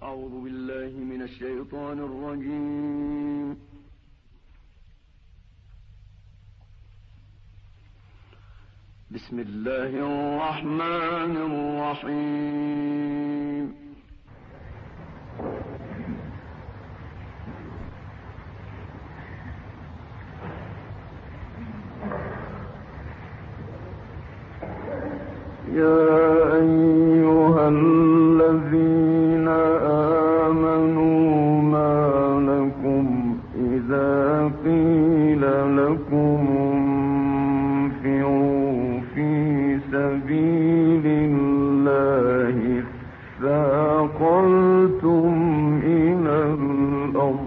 أعوذ بالله من الشيطان الرجيم. بسم الله الرحمن الرحيم. يا أيها الذين آمنوا ما لكم إذا قيل لكم انفروا في سبيل الله اثاقلتم إلى الأرض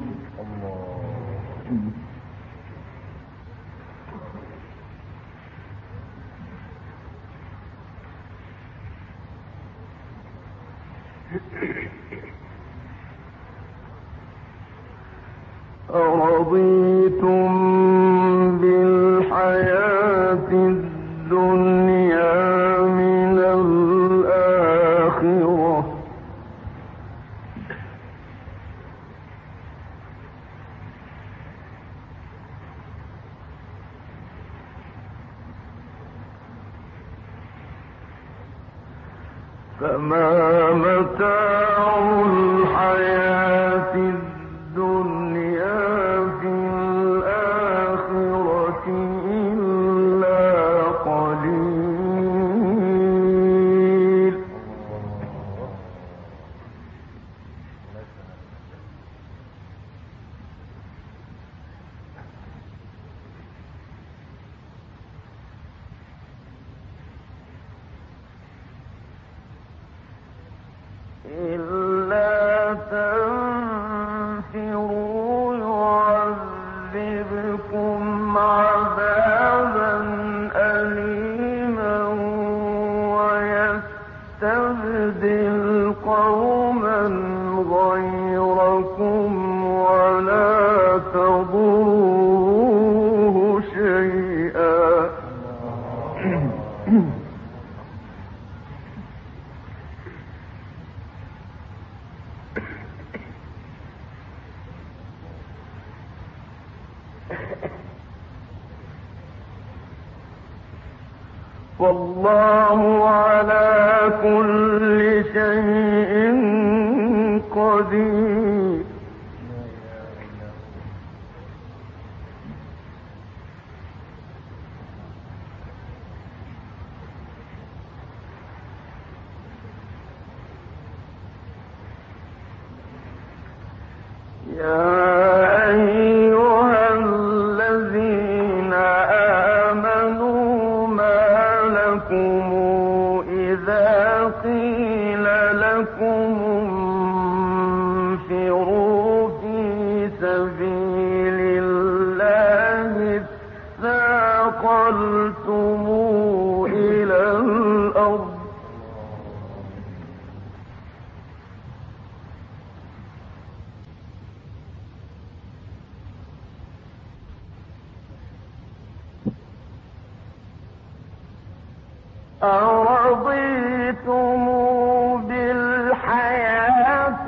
أرضيتم بالحياة الدنيا من الآخرة فما متاع الحياة الدنيا في الآخرة إلا قليل. إلا تنفروا يعذبكم عذابا أليما ويستبدل قوما غيركم ولا تضروه شيئا. والله على كل شيء قدير. يا أيها الذين آمنوا ما لكم إذا قيل لكم انفروا في سبيل الله اثاقلتم إلى الأرض أرضيتم بالحياة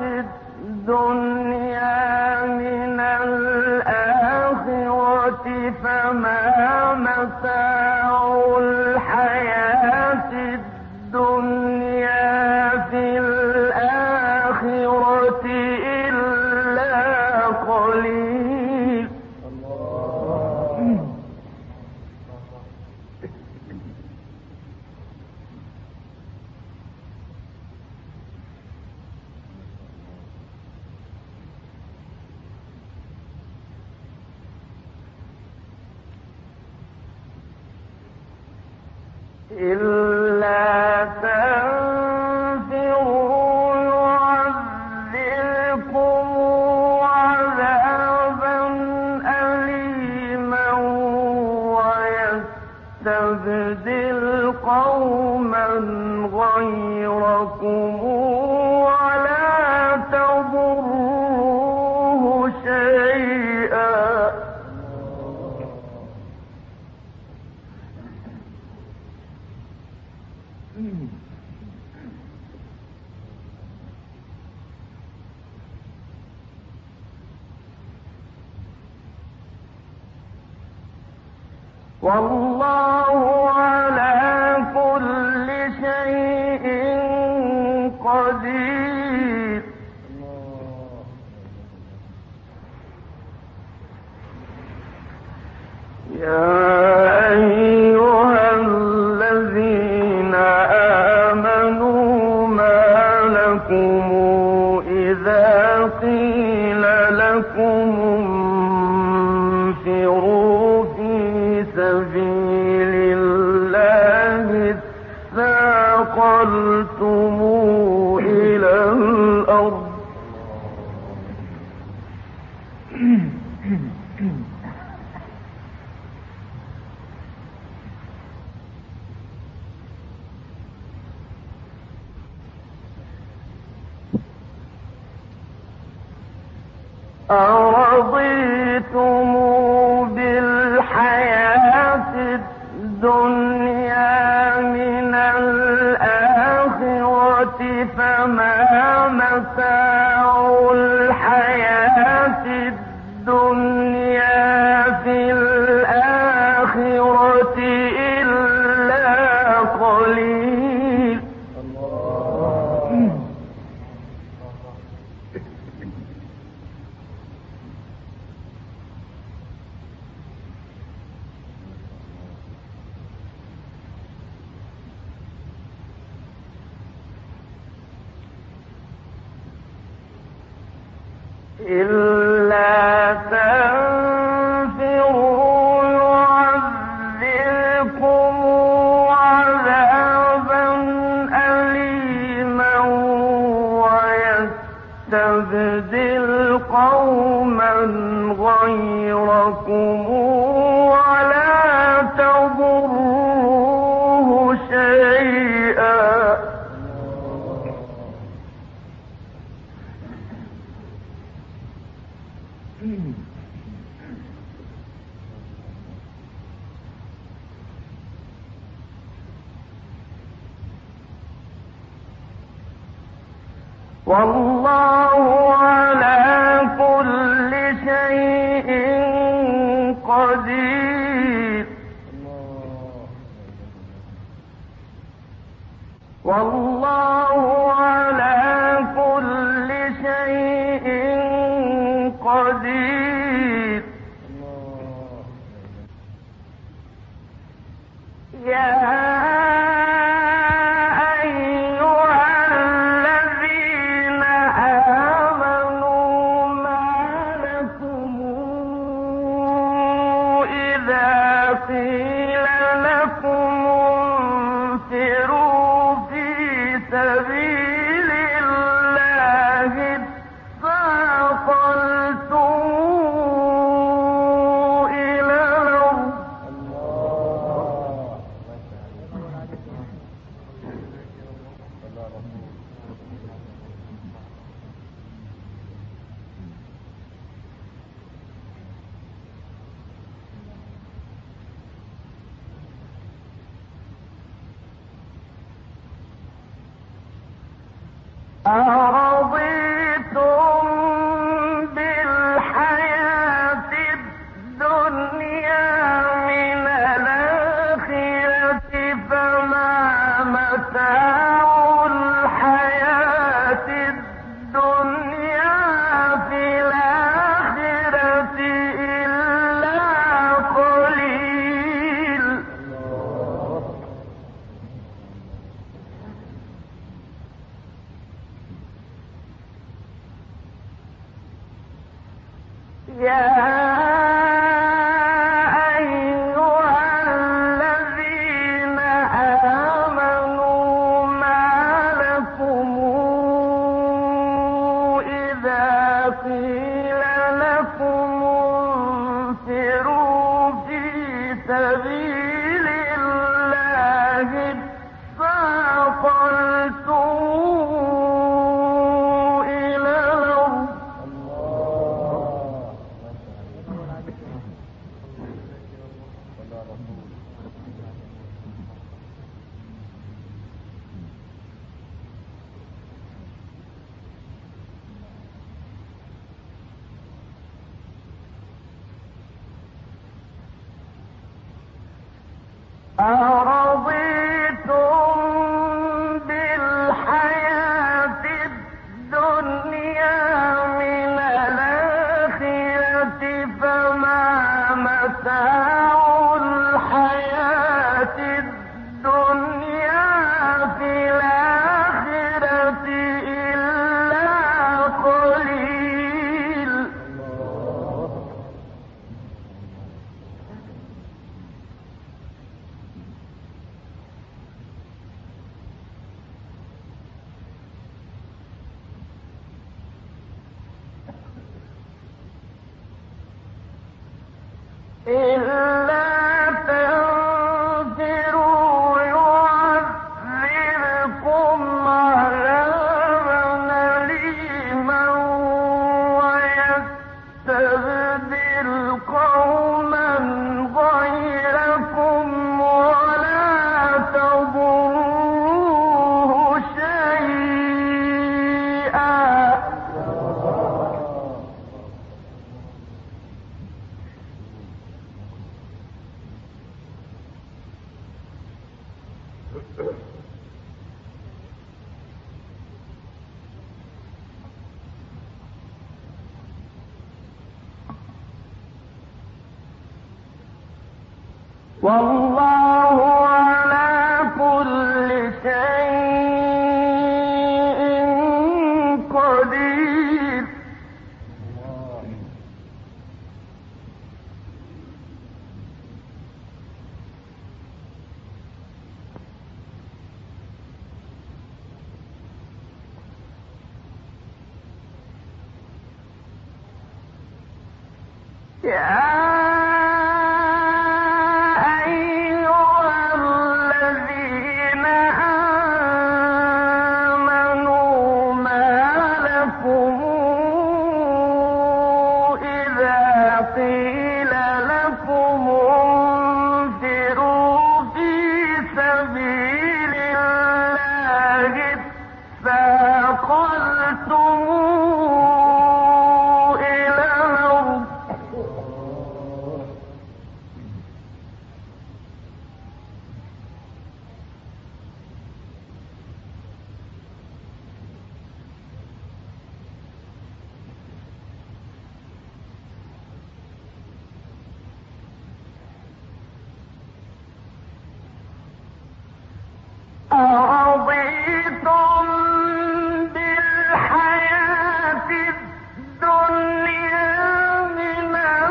الدنيا من الآخرة فما متاع الحياة الدنيا في الآخرة إلا قليل. إلا تنفروا يعذبكم عذابا أليما ويستبدل قوما غيركم ولا تضروه شيئا. والله على كل شيء قدير يا أيها الذين آمنوا ما لكم إذا قيل لكم انفروا في سبيل الله اثاقلتم إلى الأرض أرضيتم بالحياة الدنيا من الآخرة فما متاع الحياة الدنيا في الآخرة إلا قليل إلا تنفروا يعذبكم عذابا أليما ويستبدل قوما غيركم ولا تضروه شيئا والله على كل شيء قدير والله على كل شيء قدير يا أرضيتم بالحياة الدنيا من الآخرة فما متاع الحياة الدنيا في الآخرة إلا قليل يا أيها الذين آمنوا ما لكم إذا قيل لكم انفروا في سبيل الله اثاقلتم إلى الأرض أرضيتم بالحياة الدنيا من الآخرة فما متاع الحياة الدنيا في الآخرة إلا قليل. إلا تنفروا يعذبكم عذابا أليما ويستبدل قوما غيركم ولا تضروه شيئا. والله على كل شيء قدير. قيل لكم انفروا في سبيل الله اثاقلتم إلى الأرض أرضيتم بالحياة الدنيا من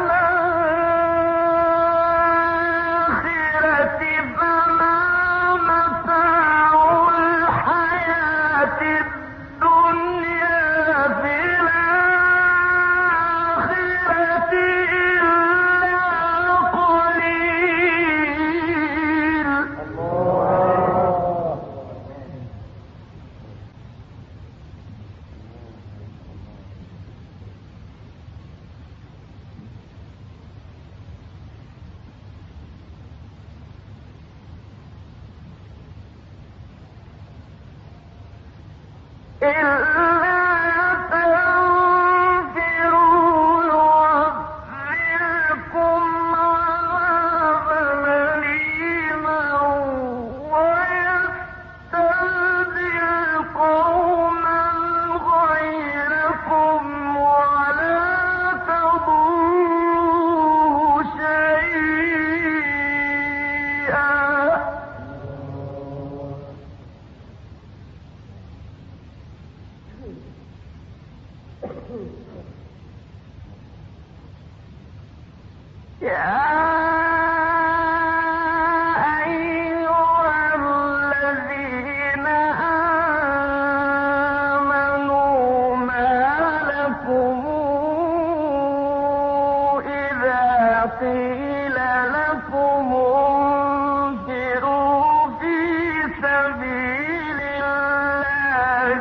الآخرة فما متاع الحياة الدنيا في الآخرة إلا قليل. إلا تنفروا يعذبكم عذابا أليما ويستبدل قوما غيركم ولا تضروه شيئا. يا أيها الذين آمنوا ما لكم إذا قيل لكم انفروا في سبيل الله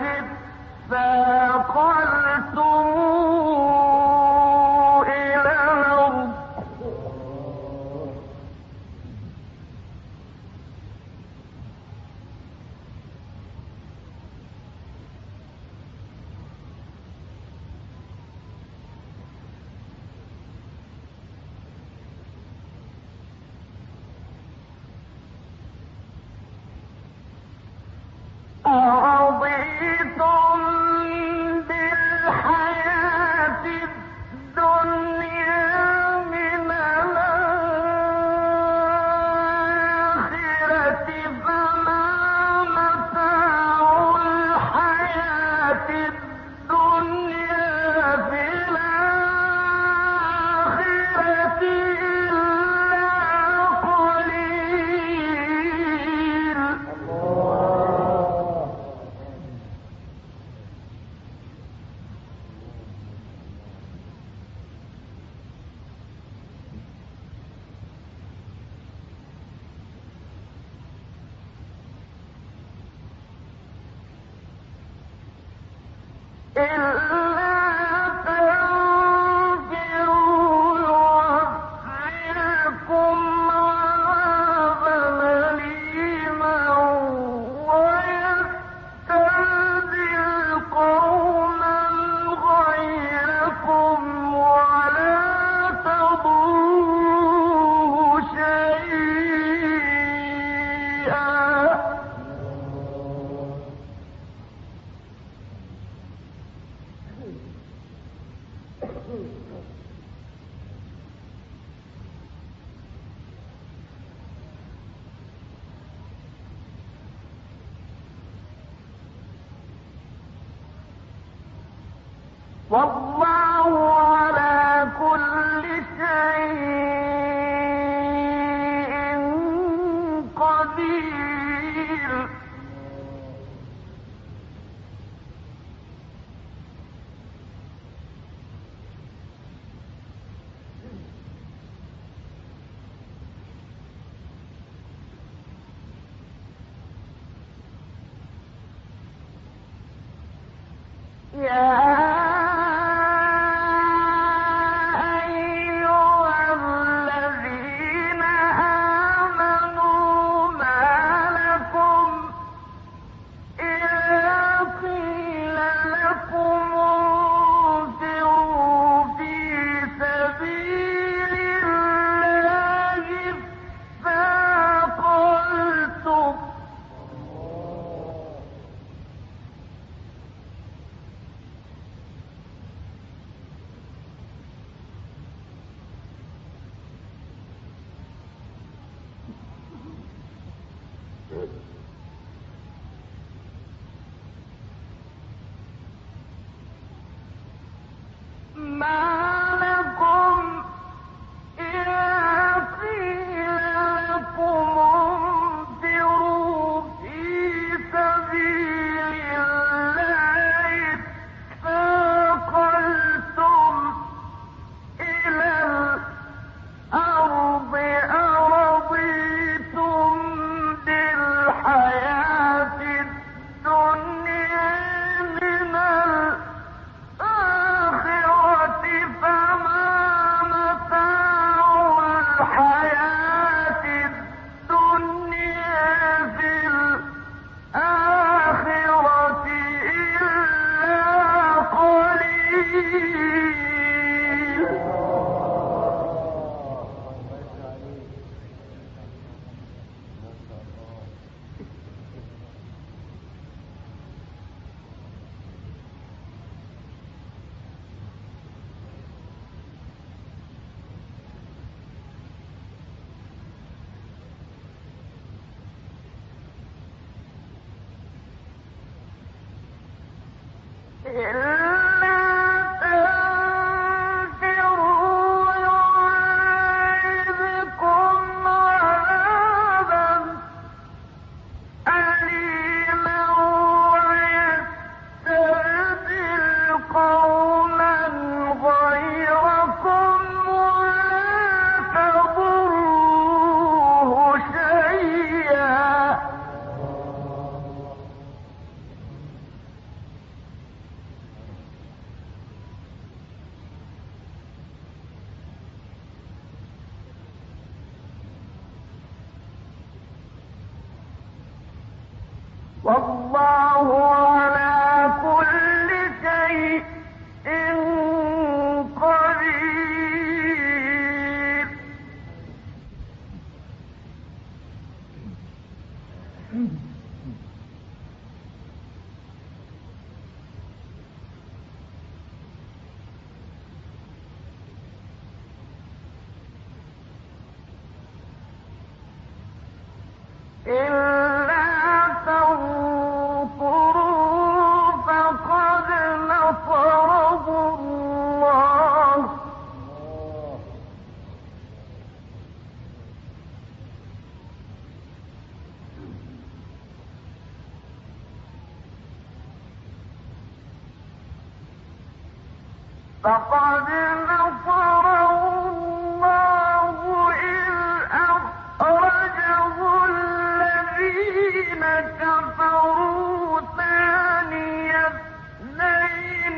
اثاقلتم إلى الأرض والله على كل شيء قدير. والله على كل شيء قدير. فقد نصره الله إذ أخرجه الذين كفروا ثاني اثنين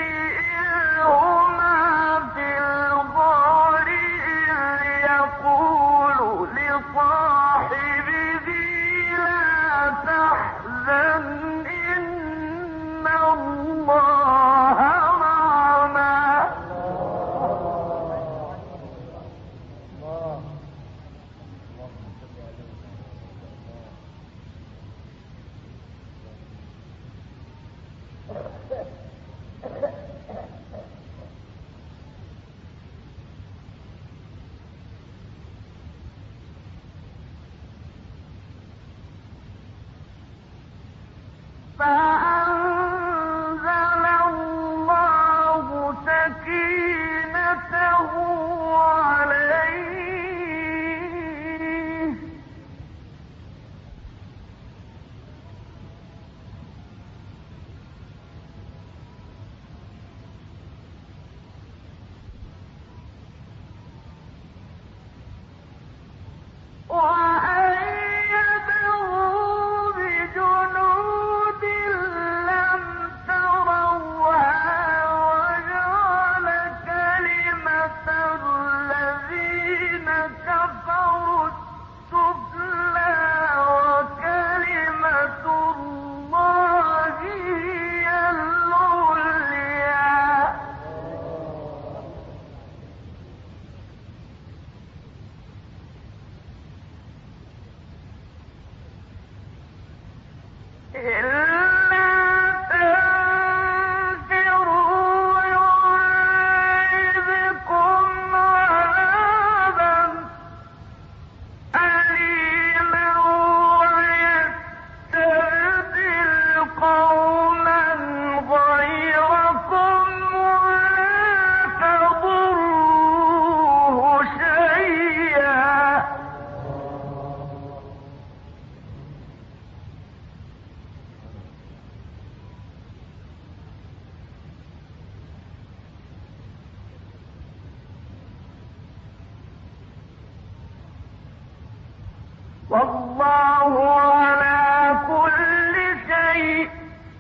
والله على كل شيء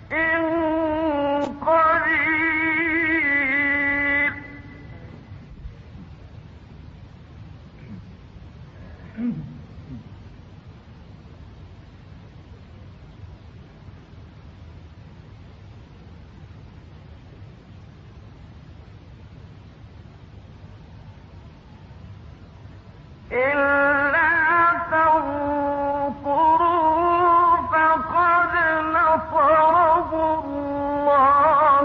قدير. إلا تنصروا فقد نصره الله.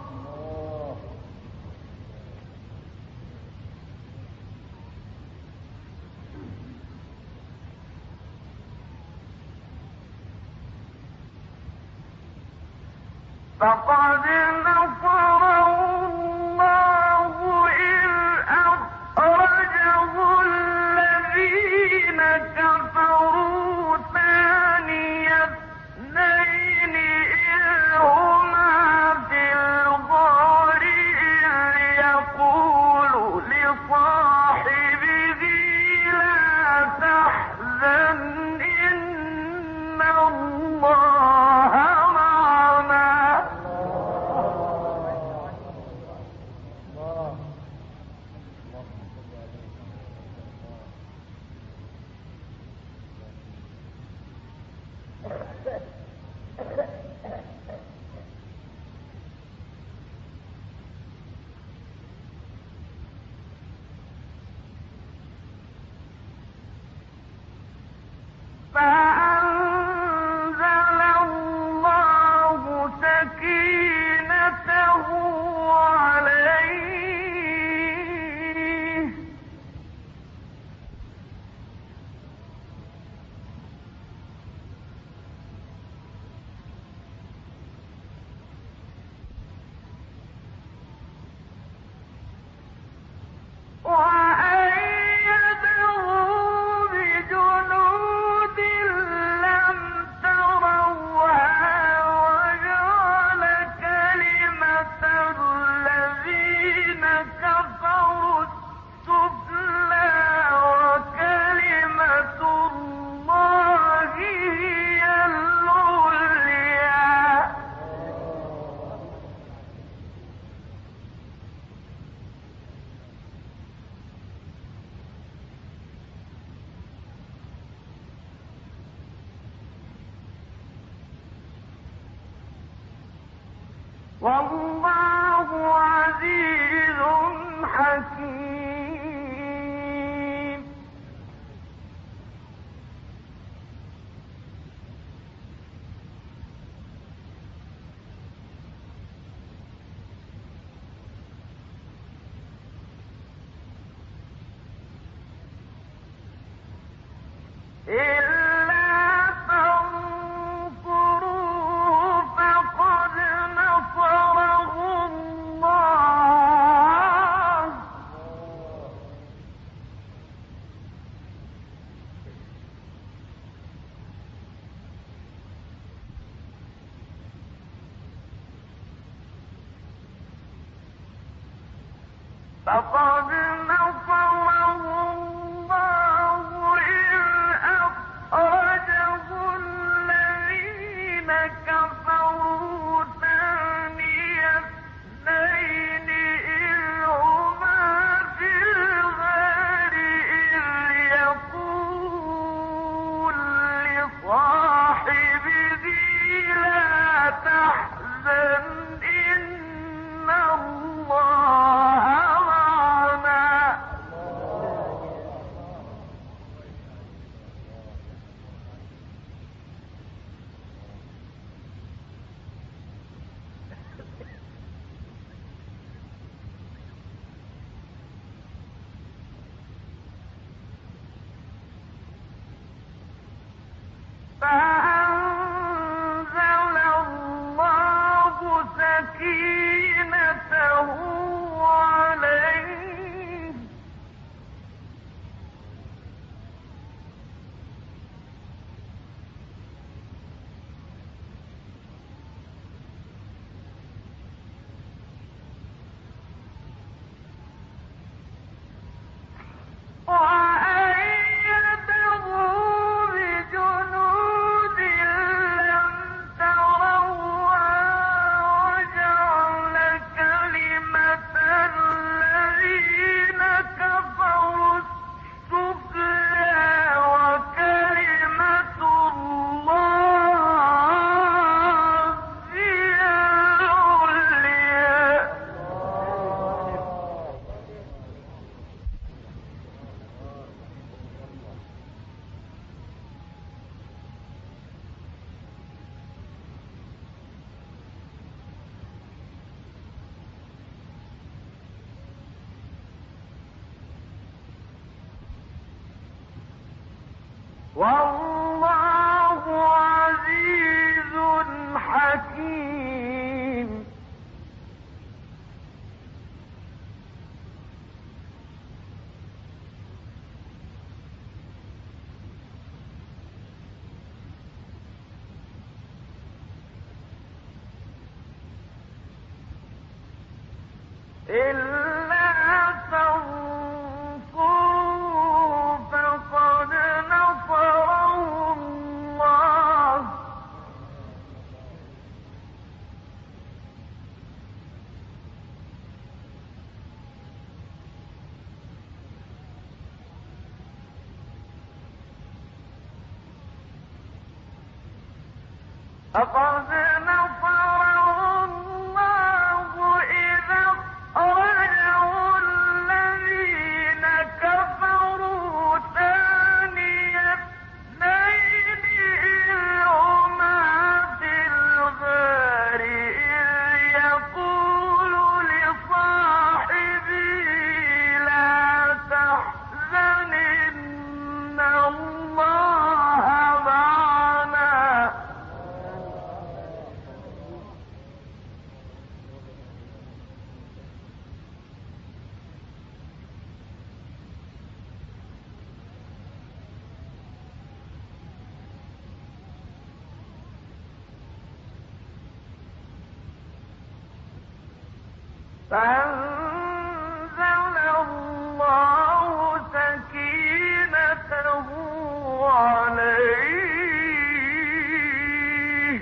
فقد نصره الله إذ أخرجه الذين كفروا ثاني اثنين إذ هما في الغار إذ يقول لصاحبه لا تحزن إن الله معنا. فأنزل الله سكينته عليه وأيده بجنود لم تروها وجعل كلمة الذين كفروا السفلى وكلمة الله هي العليا. والله عزيز حكيم. إلا تنصروه فقد نصره الله. فقد نصره الله إذ أخرجه الذين كفروا ثاني اثنين إذ هما في الغار إذ يقول لصاحبه لا تحزن إن الله معنا. فأنزل الله سكينته عليه وأيده والله عزيز حكيم. إلا تنصروا فقد نصره الله إذا أخرجه الذين كفروا ثاني اثنين إذ هما في الغار إذ يقول لصاحبه لا تحزن إن الله معنا. فأنزل الله سكينته عليه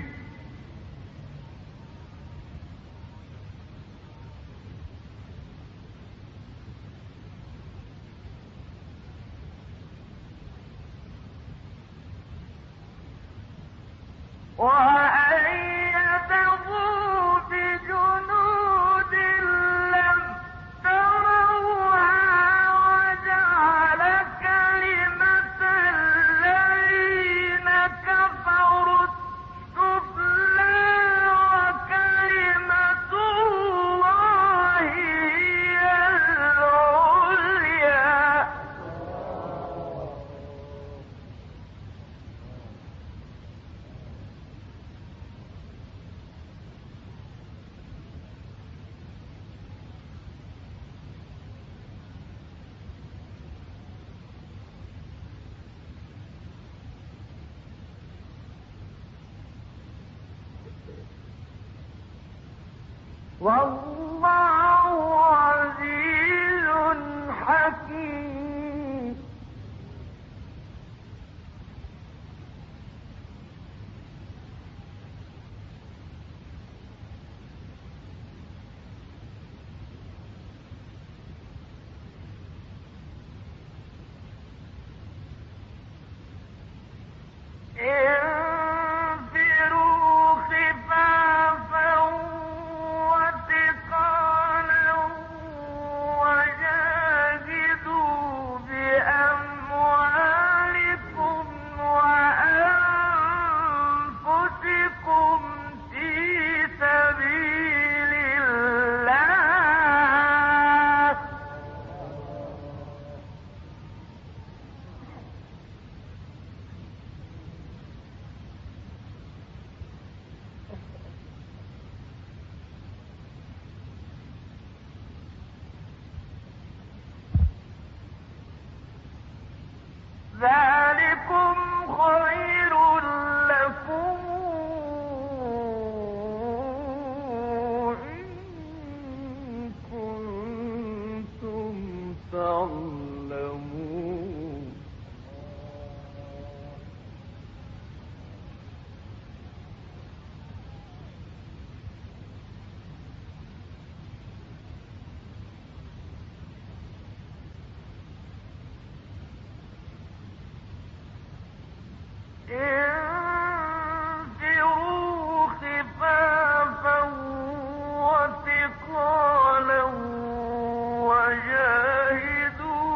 وأيده بجنود لم تروها وجعل كلمة الذين كفروا السفلى وكلمة الله هي العليا. والله عزيز حكيم. انفروا خفافا وثقالا وجاهدوا بأموالكم وأنفسكم في سبيل الله. ذلكم خير لكم إن كنتم تعلمون. انفروا خفافا وثقالا وجاهدوا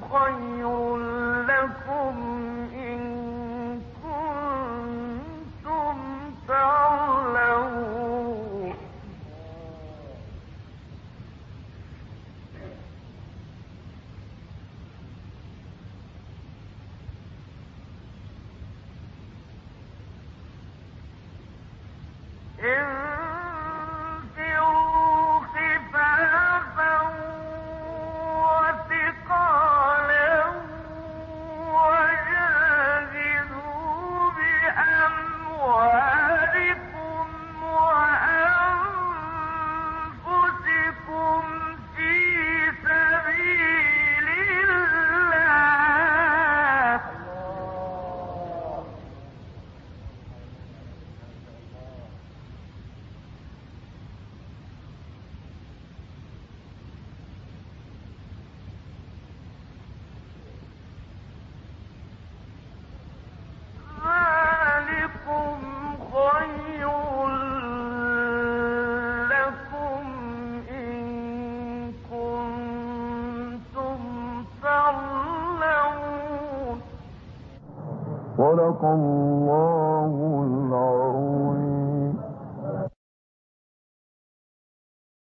خير لكم إن كنتم تعلمون انفروا خفافا وثقالا وجاهدوا بأموالكم وأنفسكم في سبيل الله ذلكم خير لكم إن كنتم تعلمون صدق الله العظيم.